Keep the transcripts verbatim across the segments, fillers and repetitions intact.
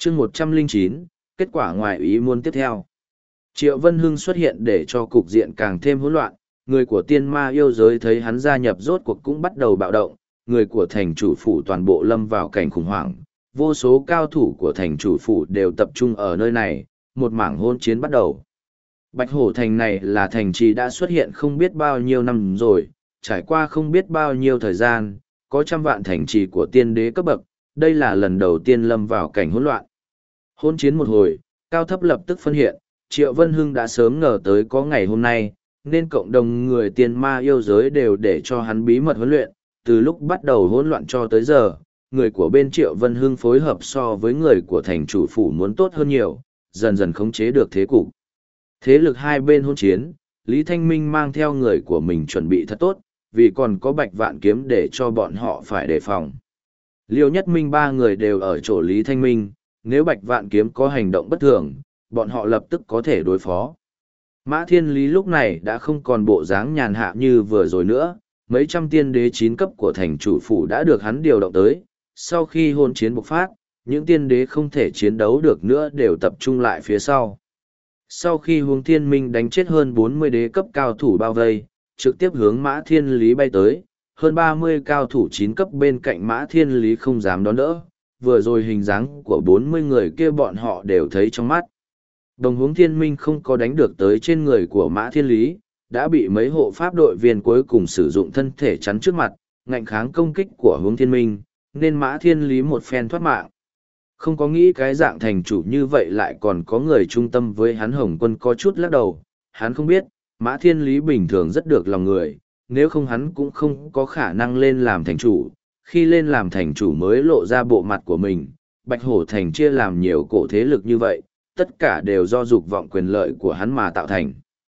chương một trăm lẻ chín, kết quả ngoài ý muốn tiếp theo. Triệu Vân Hưng xuất hiện để cho cục diện càng thêm hỗn loạn, người của tiên ma yêu giới thấy hắn gia nhập rốt cuộc cũng bắt đầu bạo động, người của thành chủ phủ toàn bộ lâm vào cảnh khủng hoảng, vô số cao thủ của thành chủ phủ đều tập trung ở nơi này, một mảng hôn chiến bắt đầu. Bạch Hổ Thành này là thành trì đã xuất hiện không biết bao nhiêu năm rồi, trải qua không biết bao nhiêu thời gian, có trăm vạn thành trì của tiên đế cấp bậc, đây là lần đầu tiên lâm vào cảnh hỗn loạn. Hôn chiến một hồi, cao thấp lập tức phân hiện, Triệu Vân Hưng đã sớm ngờ tới có ngày hôm nay, nên cộng đồng người tiên ma yêu giới đều để cho hắn bí mật huấn luyện, từ lúc bắt đầu hỗn loạn cho tới giờ, người của bên Triệu Vân Hưng phối hợp so với người của thành chủ phủ muốn tốt hơn nhiều, dần dần khống chế được thế cục. Thế lực hai bên hỗn chiến, Lý Thanh Minh mang theo người của mình chuẩn bị thật tốt, vì còn có Bạch Vạn Kiếm để cho bọn họ phải đề phòng. Liêu Nhất Minh ba người đều ở chỗ Lý Thanh Minh, nếu Bạch Vạn Kiếm có hành động bất thường, bọn họ lập tức có thể đối phó. Mã Thiên Lý lúc này đã không còn bộ dáng nhàn hạ như vừa rồi nữa, mấy trăm tiên đế chín cấp của thành chủ phủ đã được hắn điều động tới, sau khi hôn chiến bộc phát, những tiên đế không thể chiến đấu được nữa đều tập trung lại phía sau. Sau khi Hướng Thiên Minh đánh chết hơn bốn mươi đế cấp cao thủ bao vây, trực tiếp hướng Mã Thiên Lý bay tới, hơn ba mươi cao thủ chín cấp bên cạnh Mã Thiên Lý không dám đón đỡ, vừa rồi hình dáng của bốn mươi người kia bọn họ đều thấy trong mắt. Đồng Hướng Thiên Minh không có đánh được tới trên người của Mã Thiên Lý, đã bị mấy hộ pháp đội viên cuối cùng sử dụng thân thể chắn trước mặt, ngạnh kháng công kích của Hướng Thiên Minh, nên Mã Thiên Lý một phen thoát mạng. Không có nghĩ cái dạng thành chủ như vậy lại còn có người trung tâm với hắn. Hồng Quân có chút lắc đầu, hắn không biết, Mã Thiên Lý bình thường rất được lòng người, nếu không hắn cũng không có khả năng lên làm thành chủ, khi lên làm thành chủ mới lộ ra bộ mặt của mình. Bạch Hổ Thành chia làm nhiều cổ thế lực như vậy, tất cả đều do dục vọng quyền lợi của hắn mà tạo thành.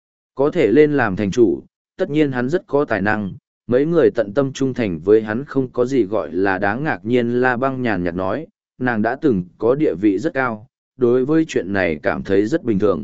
Có thể lên làm thành chủ, tất nhiên hắn rất có tài năng, mấy người tận tâm trung thành với hắn không có gì gọi là đáng ngạc nhiên. La Băng nhàn nhạt nói, nàng đã từng có địa vị rất cao, đối với chuyện này cảm thấy rất bình thường.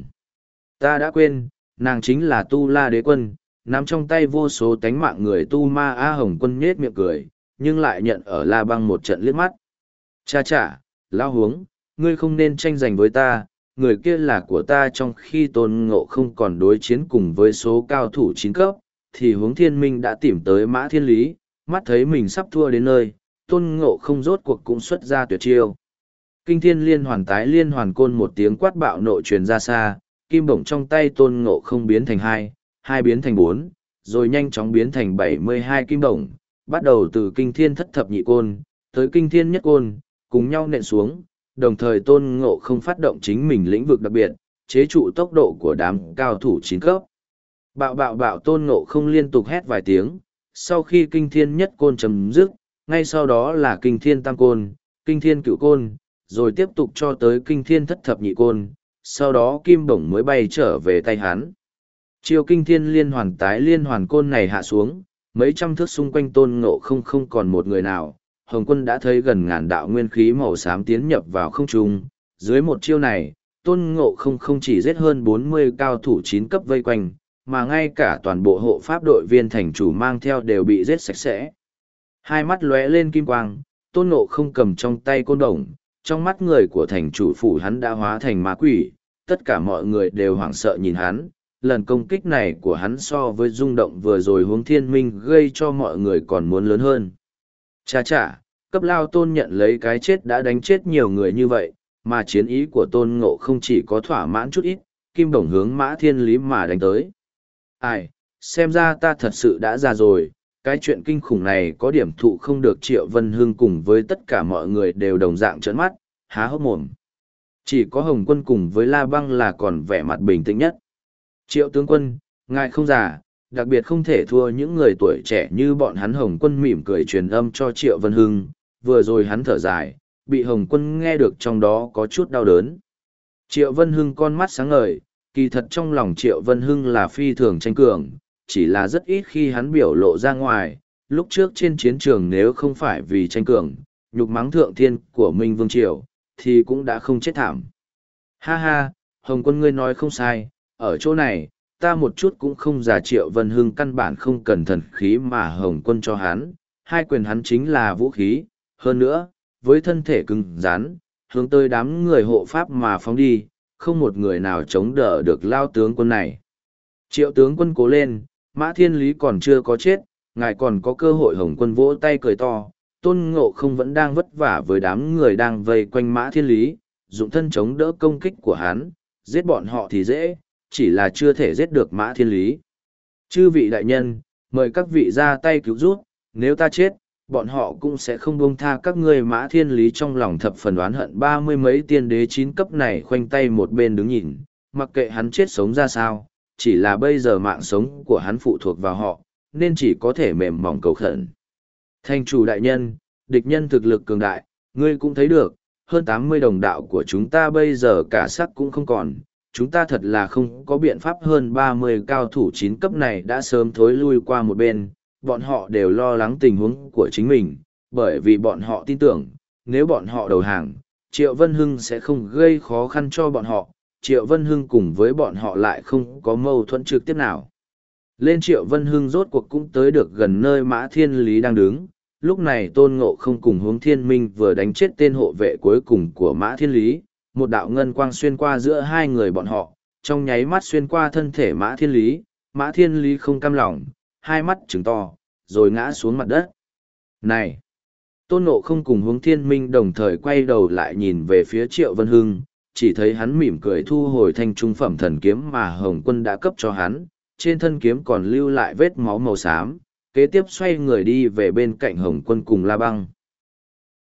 Ta đã quên, nàng chính là Tu La Đế Quân, nắm trong tay vô số tánh mạng người Tu Ma. A Hồng Quân nhết miệng cười, nhưng lại nhận ở La Băng một trận liếc mắt. Cha chả, lao huống, ngươi không nên tranh giành với ta, người kia là của ta. Trong khi Tôn Ngộ không còn đối chiến cùng với số cao thủ chín cấp, thì Hướng Thiên Minh đã tìm tới Mã Thiên Lý, mắt thấy mình sắp thua đến nơi, Tôn Ngộ không rốt cuộc cũng xuất ra tuyệt chiêu. Kinh thiên liên hoàn tái liên hoàn côn, một tiếng quát bạo nộ truyền ra xa, kim bổng trong tay Tôn Ngộ không biến thành hai, hai biến thành bốn, rồi nhanh chóng biến thành bảy mươi hai kim bổng, bắt đầu từ kinh thiên thất thập nhị côn, tới kinh thiên nhất côn, cùng nhau nện xuống, đồng thời Tôn Ngộ không phát động chính mình lĩnh vực đặc biệt, chế trụ tốc độ của đám cao thủ chín cấp. Bạo bạo bạo, Tôn Ngộ không liên tục hét vài tiếng, sau khi kinh thiên nhất côn chấm dứt, ngay sau đó là kinh thiên tam côn, kinh thiên cửu côn, rồi tiếp tục cho tới kinh thiên thất thập nhị côn, sau đó kim bổng mới bay trở về tay hắn. Chiêu kinh thiên liên hoàn tái liên hoàn côn này hạ xuống, mấy trăm thước xung quanh Tôn Ngộ không không còn một người nào. Hồng Quân đã thấy gần ngàn đạo nguyên khí màu xám tiến nhập vào không trung. Dưới một chiêu này, Tôn Ngộ không không chỉ giết hơn bốn mươi cao thủ chín cấp vây quanh, mà ngay cả toàn bộ hộ pháp đội viên thành chủ mang theo đều bị giết sạch sẽ. Hai mắt lóe lên kim quang, Tôn Ngộ không cầm trong tay côn đồng, trong mắt người của thành chủ phủ hắn đã hóa thành ma quỷ, tất cả mọi người đều hoảng sợ nhìn hắn. Lần công kích này của hắn so với rung động vừa rồi Hướng Thiên Minh gây cho mọi người còn muốn lớn hơn. Chà chà, cấp lao Tôn nhận lấy cái chết đã đánh chết nhiều người như vậy, mà chiến ý của Tôn Ngộ không chỉ có thỏa mãn chút ít, kim bổng hướng Mã Thiên Lý mà đánh tới. Ai, xem ra ta thật sự đã già rồi, cái chuyện kinh khủng này có điểm thụ không được. Triệu Vân Hưng cùng với tất cả mọi người đều đồng dạng trợn mắt, há hốc mồm. Chỉ có Hồng Quân cùng với La Băng là còn vẻ mặt bình tĩnh nhất. Triệu tướng quân, ngài không già, đặc biệt không thể thua những người tuổi trẻ như bọn hắn. Hồng Quân mỉm cười truyền âm cho Triệu Vân Hưng, vừa rồi hắn thở dài, bị Hồng Quân nghe được trong đó có chút đau đớn. Triệu Vân Hưng con mắt sáng ngời, kỳ thật trong lòng Triệu Vân Hưng là phi thường tranh cường, chỉ là rất ít khi hắn biểu lộ ra ngoài. Lúc trước trên chiến trường nếu không phải vì tranh cường, nhục mắng thượng thiên của Minh Vương Triều, thì cũng đã không chết thảm. Ha ha, Hồng Quân ngươi nói không sai, ở chỗ này, ta một chút cũng không già. Triệu Vân Hưng căn bản không cần thần khí mà Hồng Quân cho hắn, hai quyền hắn chính là vũ khí. Hơn nữa, với thân thể cứng rắn, hướng tới đám người hộ pháp mà phóng đi, không một người nào chống đỡ được lao tướng quân này. Triệu tướng quân cố lên, Mã Thiên Lý còn chưa có chết, ngài còn có cơ hội. Hồng quân vỗ tay cười to, Tôn Ngộ Không vẫn đang vất vả với đám người đang vây quanh Mã Thiên Lý, dụng thân chống đỡ công kích của hắn, giết bọn họ thì dễ, chỉ là chưa thể giết được Mã Thiên Lý. Chư vị đại nhân, mời các vị ra tay cứu giúp, nếu ta chết, bọn họ cũng sẽ không buông tha các ngươi. Mã Thiên Lý trong lòng thập phần oán hận ba mươi mấy tiên đế chín cấp này khoanh tay một bên đứng nhìn, mặc kệ hắn chết sống ra sao, chỉ là bây giờ mạng sống của hắn phụ thuộc vào họ, nên chỉ có thể mềm mỏng cầu khẩn. Thành chủ đại nhân, địch nhân thực lực cường đại, ngươi cũng thấy được, hơn tám mươi đồng đạo của chúng ta bây giờ cả sắc cũng không còn, chúng ta thật là không có biện pháp. Hơn ba mươi cao thủ chín cấp này đã sớm thối lui qua một bên, bọn họ đều lo lắng tình huống của chính mình, bởi vì bọn họ tin tưởng, nếu bọn họ đầu hàng, Triệu Vân Hưng sẽ không gây khó khăn cho bọn họ, Triệu Vân Hưng cùng với bọn họ lại không có mâu thuẫn trực tiếp nào. Lên Triệu Vân Hưng rốt cuộc cũng tới được gần nơi Mã Thiên Lý đang đứng, lúc này Tôn Ngộ Không cùng Hướng Thiên Minh vừa đánh chết tên hộ vệ cuối cùng của Mã Thiên Lý, một đạo ngân quang xuyên qua giữa hai người bọn họ, trong nháy mắt xuyên qua thân thể Mã Thiên Lý. Mã Thiên Lý không cam lòng, hai mắt trừng to, rồi ngã xuống mặt đất. Này! Tôn Ngộ Không cùng Hướng Thiên Minh đồng thời quay đầu lại nhìn về phía Triệu Vân Hưng, chỉ thấy hắn mỉm cười thu hồi thanh trung phẩm thần kiếm mà Hồng Quân đã cấp cho hắn, trên thân kiếm còn lưu lại vết máu màu xám, kế tiếp xoay người đi về bên cạnh Hồng Quân cùng La Băng.